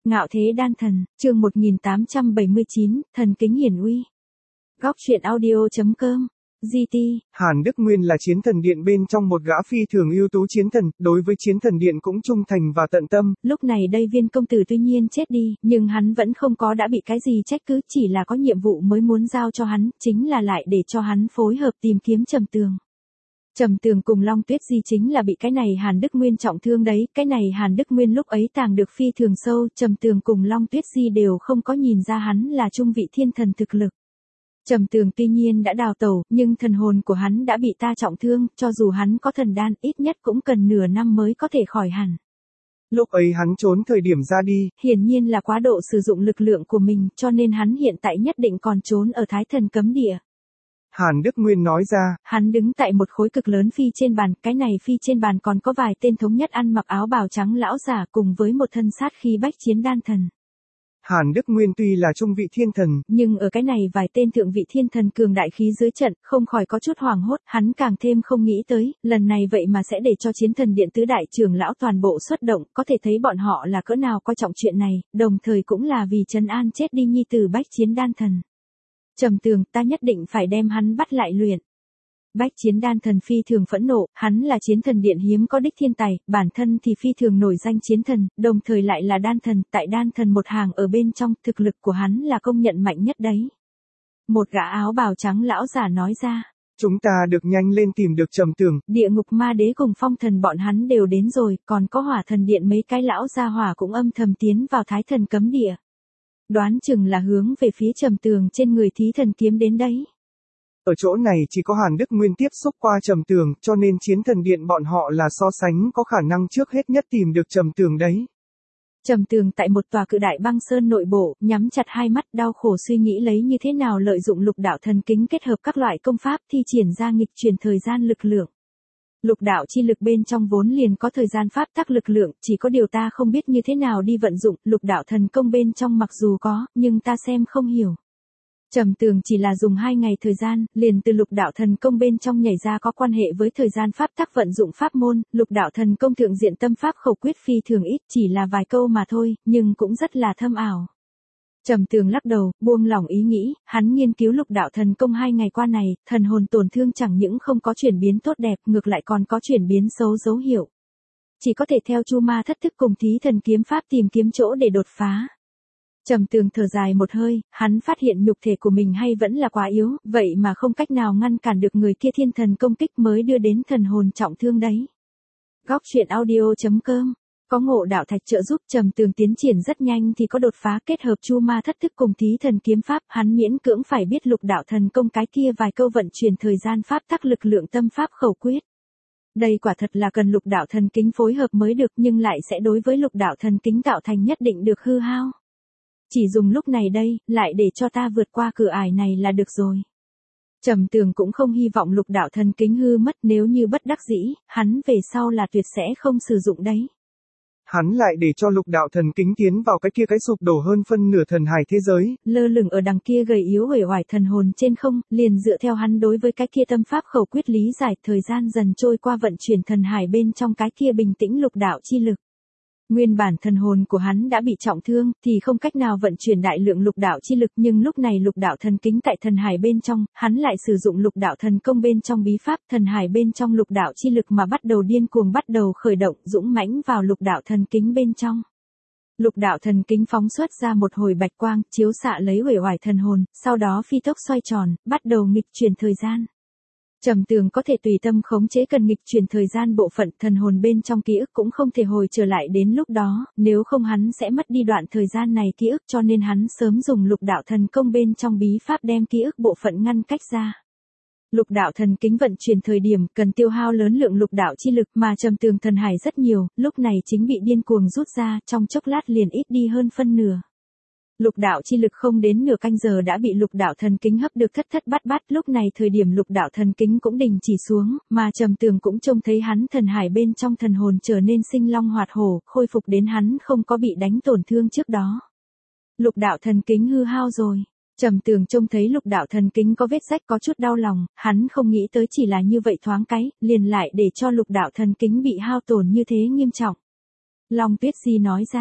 Ngạo thế đan thần, chương 1879, thần kính hiển uy. Góc truyện audio.com, GT. Hàn Đức Nguyên là chiến thần điện bên trong một gã phi thường ưu tú chiến thần, đối với chiến thần điện cũng trung thành và tận tâm. Lúc này đây Viên công tử tuy nhiên chết đi, nhưng hắn vẫn không có đã bị cái gì trách cứ, chỉ là có nhiệm vụ mới muốn giao cho hắn, chính là lại để cho hắn phối hợp tìm kiếm Trầm Tường. Trầm Tường cùng Long Tuyết Di chính là bị cái này Hàn Đức Nguyên trọng thương đấy, cái này Hàn Đức Nguyên lúc ấy tàng được phi thường sâu, Trầm Tường cùng Long Tuyết Di đều không có nhìn ra hắn là trung vị thiên thần thực lực. Trầm Tường tuy nhiên đã đào tẩu, nhưng thần hồn của hắn đã bị ta trọng thương, cho dù hắn có thần đan, ít nhất cũng cần nửa năm mới có thể khỏi hẳn. Lúc ấy hắn trốn thời điểm ra đi, hiển nhiên là quá độ sử dụng lực lượng của mình, cho nên hắn hiện tại nhất định còn trốn ở Thái Thần cấm địa. Hàn Đức Nguyên nói ra. Hắn đứng tại một khối cực lớn phi trên bàn, cái này phi trên bàn còn có vài tên thống nhất ăn mặc áo bào trắng lão giả cùng với một thân sát khí bách chiến đan thần. Hàn Đức Nguyên tuy là trung vị thiên thần, nhưng ở cái này vài tên thượng vị thiên thần cường đại khí dưới trận, không khỏi có chút hoảng hốt, hắn càng thêm không nghĩ tới, lần này vậy mà sẽ để cho chiến thần điện tứ đại trưởng lão toàn bộ xuất động, có thể thấy bọn họ là cỡ nào coi trọng chuyện này, đồng thời cũng là vì trấn an chết đi nhi tử bách chiến đan thần. Trầm Tường, ta nhất định phải đem hắn bắt lại luyện. Bách chiến đan thần phi thường phẫn nộ, hắn là chiến thần điện hiếm có đích thiên tài, bản thân thì phi thường nổi danh chiến thần, đồng thời lại là đan thần, tại đan thần một hàng ở bên trong, thực lực của hắn là công nhận mạnh nhất đấy. Một gã áo bào trắng lão giả nói ra. Chúng ta được nhanh lên tìm được Trầm Tường. Địa ngục ma đế cùng phong thần bọn hắn đều đến rồi, còn có hỏa thần điện mấy cái lão gia hỏa cũng âm thầm tiến vào Thái Thần cấm địa. Đoán chừng là hướng về phía Trầm Tường trên người thí thần kiếm đến đấy. Ở chỗ này chỉ có Hàn Đức Nguyên tiếp xúc qua Trầm Tường, cho nên chiến thần điện bọn họ là so sánh có khả năng trước hết nhất tìm được Trầm Tường đấy. Trầm Tường tại một tòa cự đại băng sơn nội bộ, nhắm chặt hai mắt đau khổ suy nghĩ lấy như thế nào lợi dụng lục đạo thần kính kết hợp các loại công pháp thi triển ra nghịch truyền thời gian lực lượng. Lục đạo chi lực bên trong vốn liền có thời gian pháp tắc lực lượng, chỉ có điều ta không biết như thế nào đi vận dụng, lục đạo thần công bên trong mặc dù có, nhưng ta xem không hiểu. Trầm Tường chỉ là dùng 2 ngày thời gian, liền từ lục đạo thần công bên trong nhảy ra có quan hệ với thời gian pháp tắc vận dụng pháp môn, lục đạo thần công thượng diện tâm pháp khẩu quyết phi thường ít, chỉ là vài câu mà thôi, nhưng cũng rất là thâm ảo. Trầm Tường lắc đầu, buông lỏng ý nghĩ, hắn nghiên cứu lục đạo thần công 2 ngày qua này, thần hồn tổn thương chẳng những không có chuyển biến tốt đẹp, ngược lại còn có chuyển biến xấu dấu hiệu. Chỉ có thể theo Chu Ma thất thức cùng thí thần kiếm pháp tìm kiếm chỗ để đột phá. Trầm Tường thở dài một hơi, hắn phát hiện nhục thể của mình hay vẫn là quá yếu, vậy mà không cách nào ngăn cản được người kia thiên thần công kích mới đưa đến thần hồn trọng thương đấy. Góc truyện audio.com, có ngộ đạo thạch trợ giúp Trầm Tường tiến triển rất nhanh thì có đột phá kết hợp Chu Ma thất thức cùng thí thần kiếm pháp, hắn miễn cưỡng phải biết lục đạo thần công cái kia vài câu vận chuyển thời gian pháp tắc lực lượng tâm pháp khẩu quyết. Đây quả thật là cần lục đạo thần kính phối hợp mới được, nhưng lại sẽ đối với lục đạo thần kính tạo thành nhất định được hư hao. Chỉ dùng lúc này đây, lại để cho ta vượt qua cửa ải này là được rồi. Trầm Tường cũng không hy vọng lục đạo thần kính hư mất, nếu như bất đắc dĩ, hắn về sau là tuyệt sẽ không sử dụng đấy. Hắn lại để cho lục đạo thần kính tiến vào cái kia cái sụp đổ hơn phân nửa thần hải thế giới. Lơ lửng ở đằng kia gầy yếu uể oải thần hồn trên không, liền dựa theo hắn đối với cái kia tâm pháp khẩu quyết lý giải, thời gian dần trôi qua vận chuyển thần hải bên trong cái kia bình tĩnh lục đạo chi lực. Nguyên bản thần hồn của hắn đã bị trọng thương, thì không cách nào vận chuyển đại lượng lục đạo chi lực, nhưng lúc này lục đạo thần kính tại thần hải bên trong, hắn lại sử dụng lục đạo thần công bên trong bí pháp, thần hải bên trong lục đạo chi lực mà bắt đầu điên cuồng bắt đầu khởi động, dũng mãnh vào lục đạo thần kính bên trong. Lục đạo thần kính phóng xuất ra một hồi bạch quang, chiếu xạ lấy uể oải thần hồn, sau đó phi tốc xoay tròn, bắt đầu nghịch chuyển thời gian. Trầm Tường có thể tùy tâm khống chế cần nghịch chuyển thời gian bộ phận, thần hồn bên trong ký ức cũng không thể hồi trở lại đến lúc đó, nếu không hắn sẽ mất đi đoạn thời gian này ký ức, cho nên hắn sớm dùng lục đạo thần công bên trong bí pháp đem ký ức bộ phận ngăn cách ra. Lục đạo thần kính vận chuyển thời điểm cần tiêu hao lớn lượng lục đạo chi lực, mà Trầm Tường thần hải rất nhiều, lúc này chính bị điên cuồng rút ra, trong chốc lát liền ít đi hơn phân nửa. Lục đạo chi lực không đến nửa canh giờ đã bị lục đạo thần kính hấp được thất thất bát bát, lúc này thời điểm lục đạo thần kính cũng đình chỉ xuống, mà Trầm Tường cũng trông thấy hắn thần hải bên trong thần hồn trở nên sinh long hoạt hổ, khôi phục đến hắn không có bị đánh tổn thương trước đó. Lục đạo thần kính hư hao rồi. Trầm Tường trông thấy lục đạo thần kính có vết rách có chút đau lòng, hắn không nghĩ tới chỉ là như vậy thoáng cái, liền lại để cho lục đạo thần kính bị hao tổn như thế nghiêm trọng. Long Tuyết Di nói ra.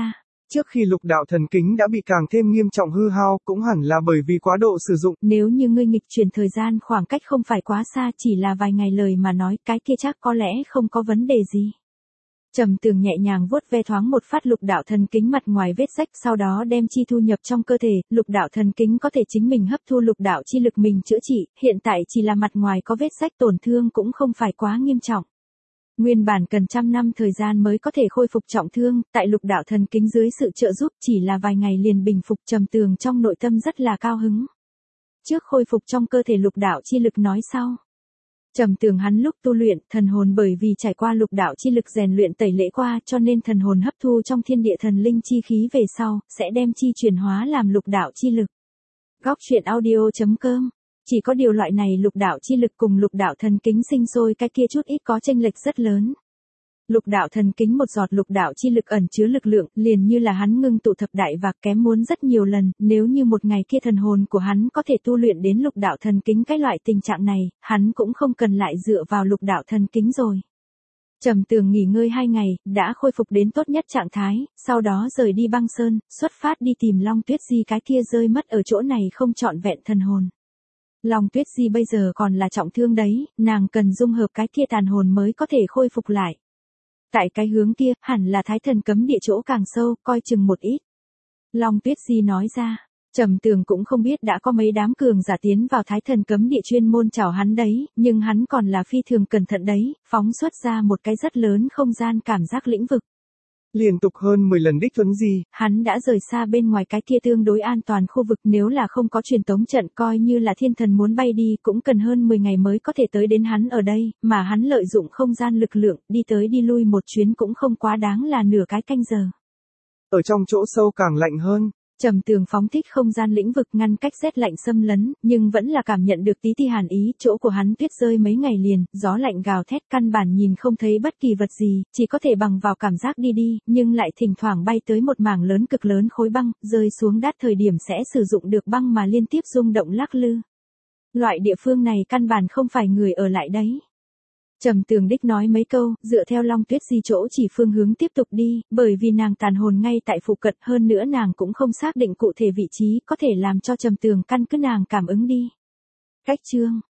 Trước khi lục đạo thần kính đã bị càng thêm nghiêm trọng hư hao, cũng hẳn là bởi vì quá độ sử dụng. Nếu như ngươi nghịch chuyển thời gian khoảng cách không phải quá xa, chỉ là vài ngày lời mà nói, cái kia chắc có lẽ không có vấn đề gì. Trầm Tường nhẹ nhàng vuốt ve thoáng một phát lục đạo thần kính mặt ngoài vết rách, sau đó đem chi thu nhập trong cơ thể, lục đạo thần kính có thể chính mình hấp thu lục đạo chi lực mình chữa trị, hiện tại chỉ là mặt ngoài có vết rách, tổn thương cũng không phải quá nghiêm trọng. Nguyên bản cần 100 năm thời gian mới có thể khôi phục trọng thương, tại lục đạo thần kính dưới sự trợ giúp chỉ là vài ngày liền bình phục. Trầm Tường trong nội tâm rất là cao hứng. Trước khôi phục trong cơ thể lục đạo chi lực nói sau. Trầm Tường hắn lúc tu luyện, thần hồn bởi vì trải qua lục đạo chi lực rèn luyện tẩy lễ qua, cho nên thần hồn hấp thu trong thiên địa thần linh chi khí về sau, sẽ đem chi chuyển hóa làm lục đạo chi lực. Góc truyện audio.com. Chỉ có điều loại này lục đạo chi lực cùng lục đạo thần kính sinh sôi cái kia chút ít có chênh lệch rất lớn. Lục đạo thần kính một giọt lục đạo chi lực ẩn chứa lực lượng, liền như là hắn ngưng tụ thập đại vạc kém muốn rất nhiều lần, nếu như một ngày kia thần hồn của hắn có thể tu luyện đến lục đạo thần kính cái loại tình trạng này, hắn cũng không cần lại dựa vào lục đạo thần kính rồi. Trầm Tường nghỉ ngơi 2 ngày, đã khôi phục đến tốt nhất trạng thái, sau đó rời đi băng sơn, xuất phát đi tìm Long Tuyết Di cái kia rơi mất ở chỗ này không trọn vẹn thần hồn. Long Tuyết Di bây giờ còn là trọng thương đấy, nàng cần dung hợp cái kia tàn hồn mới có thể khôi phục lại. Tại cái hướng kia, hẳn là Thái Thần cấm địa chỗ càng sâu, coi chừng một ít. Long Tuyết Di nói ra, Trầm Tường cũng không biết đã có mấy đám cường giả tiến vào Thái Thần cấm địa chuyên môn chào hắn đấy, nhưng hắn còn là phi thường cẩn thận đấy, phóng xuất ra một cái rất lớn không gian cảm giác lĩnh vực. Liên tục hơn 10 lần đích thuấn gì. Hắn đã rời xa bên ngoài cái kia tương đối an toàn khu vực, nếu là không có truyền tống trận coi như là thiên thần muốn bay đi cũng cần hơn 10 ngày mới có thể tới đến hắn ở đây, mà hắn lợi dụng không gian lực lượng, đi tới đi lui một chuyến cũng không quá đáng là nửa cái canh giờ. Ở trong chỗ sâu càng lạnh hơn. Trầm Tường phóng thích không gian lĩnh vực ngăn cách rét lạnh xâm lấn, nhưng vẫn là cảm nhận được tí ti hàn ý, chỗ của hắn tuyết rơi mấy ngày liền, gió lạnh gào thét căn bản nhìn không thấy bất kỳ vật gì, chỉ có thể bằng vào cảm giác đi đi, nhưng lại thỉnh thoảng bay tới một mảng lớn cực lớn khối băng, rơi xuống đát thời điểm sẽ sử dụng được băng mà liên tiếp rung động lắc lư. Loại địa phương này căn bản không phải người ở lại đấy. Trầm Tường đích nói mấy câu, dựa theo Long Tuyết Di chỗ chỉ phương hướng tiếp tục đi, bởi vì nàng tàn hồn ngay tại phụ cận, hơn nữa nàng cũng không xác định cụ thể vị trí, có thể làm cho Trầm Tường căn cứ nàng cảm ứng đi. Cách chương